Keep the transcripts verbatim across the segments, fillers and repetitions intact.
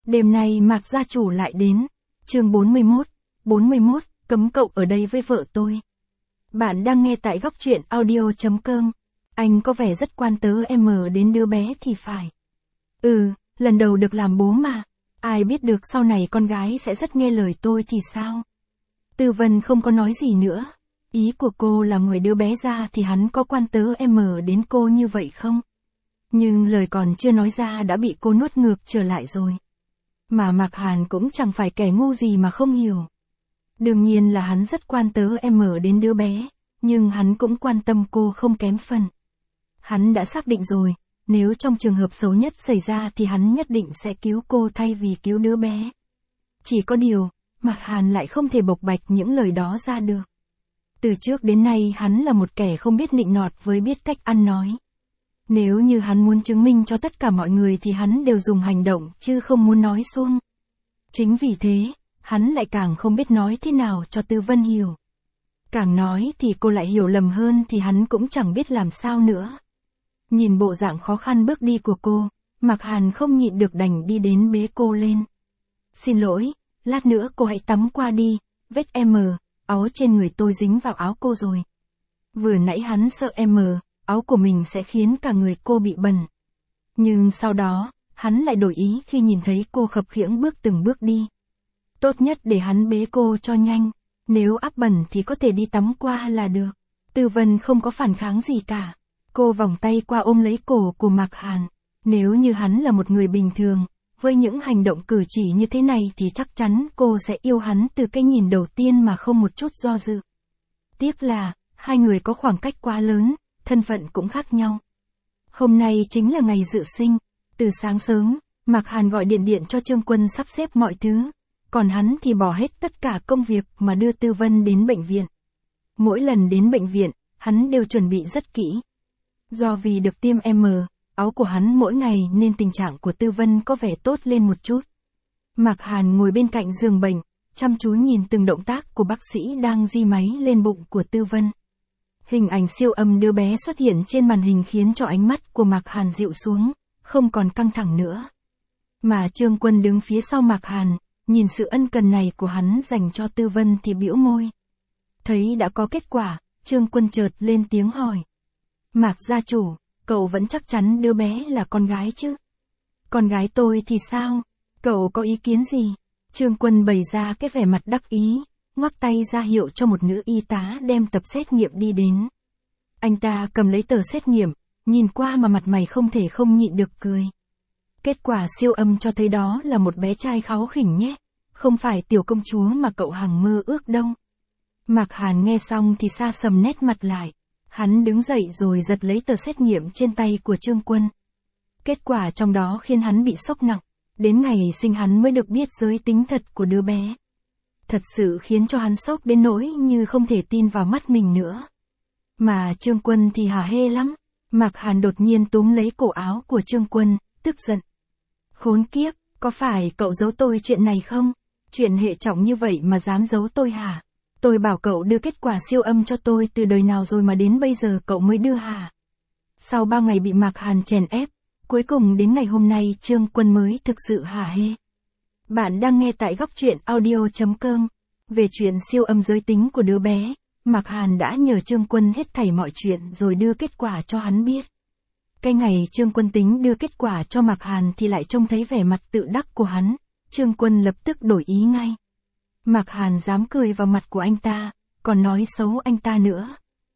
Đêm nay Mạc gia chủ lại đến. Chương bốn mươi mốt, bốn mươi mốt, cấm cậu ở đây với vợ tôi. Bạn đang nghe tại góc truyện audio chấm com. Anh có vẻ rất quan tớ em đến đứa bé thì phải. Ừ, lần đầu được làm bố mà. Ai biết được sau này con gái sẽ rất nghe lời tôi thì sao? Tư Vân không có nói gì nữa. Ý của cô là ngoài đứa bé ra thì hắn có quan tớ em đến cô như vậy không? Nhưng lời còn chưa nói ra đã bị cô nuốt ngược trở lại rồi. Mà Mạc Hàn cũng chẳng phải kẻ ngu gì mà không hiểu. Đương nhiên là hắn rất quan tớ em đến đứa bé, nhưng hắn cũng quan tâm cô không kém phần. Hắn đã xác định rồi, nếu trong trường hợp xấu nhất xảy ra thì hắn nhất định sẽ cứu cô thay vì cứu đứa bé. Chỉ có điều, Mạc Hàn lại không thể bộc bạch những lời đó ra được. Từ trước đến nay hắn là một kẻ không biết nịnh nọt với biết cách ăn nói. Nếu như hắn muốn chứng minh cho tất cả mọi người thì hắn đều dùng hành động chứ không muốn nói suông. Chính vì thế, hắn lại càng không biết nói thế nào cho Tư Vân hiểu. Càng nói thì cô lại hiểu lầm hơn thì hắn cũng chẳng biết làm sao nữa. Nhìn bộ dạng khó khăn bước đi của cô, Mạc Hàn không nhịn được đành đi đến bế cô lên. Xin lỗi, lát nữa cô hãy tắm qua đi, vết em, áo trên người tôi dính vào áo cô rồi. Vừa nãy hắn sợ em, áo của mình sẽ khiến cả người cô bị bẩn. Nhưng sau đó, hắn lại đổi ý khi nhìn thấy cô khập khiễng bước từng bước đi. Tốt nhất để hắn bế cô cho nhanh, nếu áp bẩn thì có thể đi tắm qua là được. Tư Vân không có phản kháng gì cả. Cô vòng tay qua ôm lấy cổ của Mạc Hàn. Nếu như hắn là một người bình thường, với những hành động cử chỉ như thế này thì chắc chắn cô sẽ yêu hắn từ cái nhìn đầu tiên mà không một chút do dự. Tiếc là, hai người có khoảng cách quá lớn, thân phận cũng khác nhau. Hôm nay chính là ngày dự sinh. Từ sáng sớm, Mạc Hàn gọi điện điện cho Trương Quân sắp xếp mọi thứ. Còn hắn thì bỏ hết tất cả công việc mà đưa Tư Vân đến bệnh viện. Mỗi lần đến bệnh viện, hắn đều chuẩn bị rất kỹ. Do vì được tiêm em, áo của hắn mỗi ngày nên tình trạng của Tư Vân có vẻ tốt lên một chút. Mạc Hàn ngồi bên cạnh giường bệnh, chăm chú nhìn từng động tác của bác sĩ đang di máy lên bụng của Tư Vân. Hình ảnh siêu âm đứa bé xuất hiện trên màn hình khiến cho ánh mắt của Mạc Hàn dịu xuống, không còn căng thẳng nữa. Mà Trương Quân đứng phía sau Mạc Hàn, nhìn sự ân cần này của hắn dành cho Tư Vân thì bĩu môi. Thấy đã có kết quả, Trương Quân chợt lên tiếng hỏi. Mạc gia chủ, cậu vẫn chắc chắn đứa bé là con gái chứ? Con gái tôi thì sao? Cậu có ý kiến gì? Trương Quân bày ra cái vẻ mặt đắc ý, ngoắc tay ra hiệu cho một nữ y tá đem tập xét nghiệm đi đến. Anh ta cầm lấy tờ xét nghiệm, nhìn qua mà mặt mày không thể không nhịn được cười. Kết quả siêu âm cho thấy đó là một bé trai kháu khỉnh nhé, không phải tiểu công chúa mà cậu hằng mơ ước đâu. Mạc Hàn nghe xong thì sa sầm nét mặt lại. Hắn đứng dậy rồi giật lấy tờ xét nghiệm trên tay của Trương Quân. Kết quả trong đó khiến hắn bị sốc nặng, đến ngày sinh hắn mới được biết giới tính thật của đứa bé. Thật sự khiến cho hắn sốc đến nỗi như không thể tin vào mắt mình nữa. Mà Trương Quân thì hả hê lắm. Mạc Hàn đột nhiên túm lấy cổ áo của Trương Quân, tức giận. Khốn kiếp, có phải cậu giấu tôi chuyện này không? Chuyện hệ trọng như vậy mà dám giấu tôi hả? Tôi bảo cậu đưa kết quả siêu âm cho tôi từ đời nào rồi mà đến bây giờ cậu mới đưa hả? Sau bao ngày bị Mạc Hàn chèn ép, cuối cùng đến ngày hôm nay Trương Quân mới thực sự hả hê. Bạn đang nghe tại góc truyện audio chấm com. Về chuyện siêu âm giới tính của đứa bé, Mạc Hàn đã nhờ Trương Quân hết thảy mọi chuyện rồi đưa kết quả cho hắn biết. Cái ngày Trương Quân tính đưa kết quả cho Mạc Hàn thì lại trông thấy vẻ mặt tự đắc của hắn, Trương Quân lập tức đổi ý ngay. Mạc Hàn dám cười vào mặt của anh ta, còn nói xấu anh ta nữa.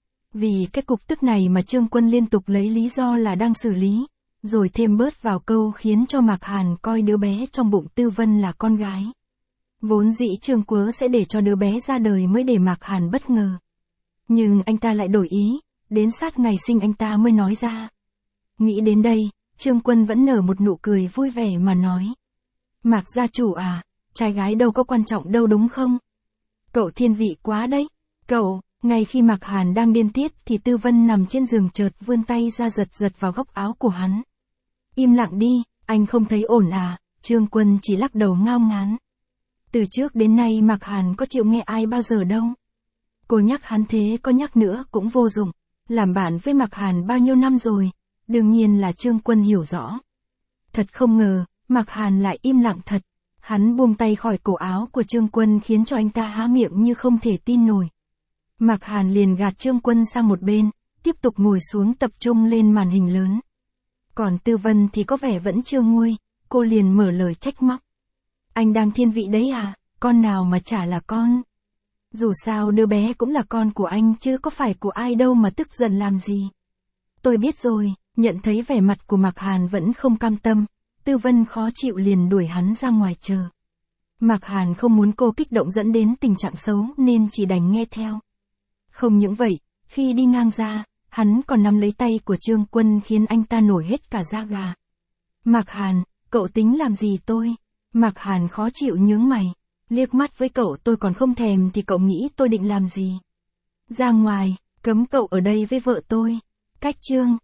Vì cái cục tức này mà Trương Quân liên tục lấy lý do là đang xử lý, rồi thêm bớt vào câu khiến cho Mạc Hàn coi đứa bé trong bụng Tư Vân là con gái. Vốn dĩ Trương Quớ sẽ để cho đứa bé ra đời mới để Mạc Hàn bất ngờ. Nhưng anh ta lại đổi ý, đến sát ngày sinh anh ta mới nói ra. Nghĩ đến đây, Trương Quân vẫn nở một nụ cười vui vẻ mà nói. Mạc gia chủ à, trai gái đâu có quan trọng đâu đúng không? Cậu thiên vị quá đấy. Cậu, ngay khi Mạc Hàn đang điên tiết thì Tư Vân nằm trên giường chợt vươn tay ra giật giật vào góc áo của hắn. Im lặng đi, anh không thấy ổn à? Trương Quân chỉ lắc đầu ngao ngán. Từ trước đến nay Mạc Hàn có chịu nghe ai bao giờ đâu. Cô nhắc hắn thế có nhắc nữa cũng vô dụng. Làm bạn với Mạc Hàn bao nhiêu năm rồi, đương nhiên là Trương Quân hiểu rõ. Thật không ngờ, Mạc Hàn lại im lặng thật. Hắn buông tay khỏi cổ áo của Trương Quân khiến cho anh ta há miệng như không thể tin nổi. Mạc Hàn liền gạt Trương Quân sang một bên, tiếp tục ngồi xuống tập trung lên màn hình lớn. Còn Tư Vân thì có vẻ vẫn chưa nguôi, cô liền mở lời trách móc. Anh đang thiên vị đấy à, con nào mà chả là con. Dù sao đứa bé cũng là con của anh chứ có phải của ai đâu mà tức giận làm gì. Tôi biết rồi, nhận thấy vẻ mặt của Mạc Hàn vẫn không cam tâm, Tư Vân khó chịu liền đuổi hắn ra ngoài chờ. Mạc Hàn không muốn cô kích động dẫn đến tình trạng xấu nên chỉ đành nghe theo. Không những vậy, khi đi ngang ra, hắn còn nắm lấy tay của Trương Quân khiến anh ta nổi hết cả da gà. Mạc Hàn, cậu tính làm gì tôi? Mạc Hàn khó chịu nhướng mày. Liếc mắt với cậu tôi còn không thèm thì cậu nghĩ tôi định làm gì? Ra ngoài, cấm cậu ở đây với vợ tôi. Cách Trương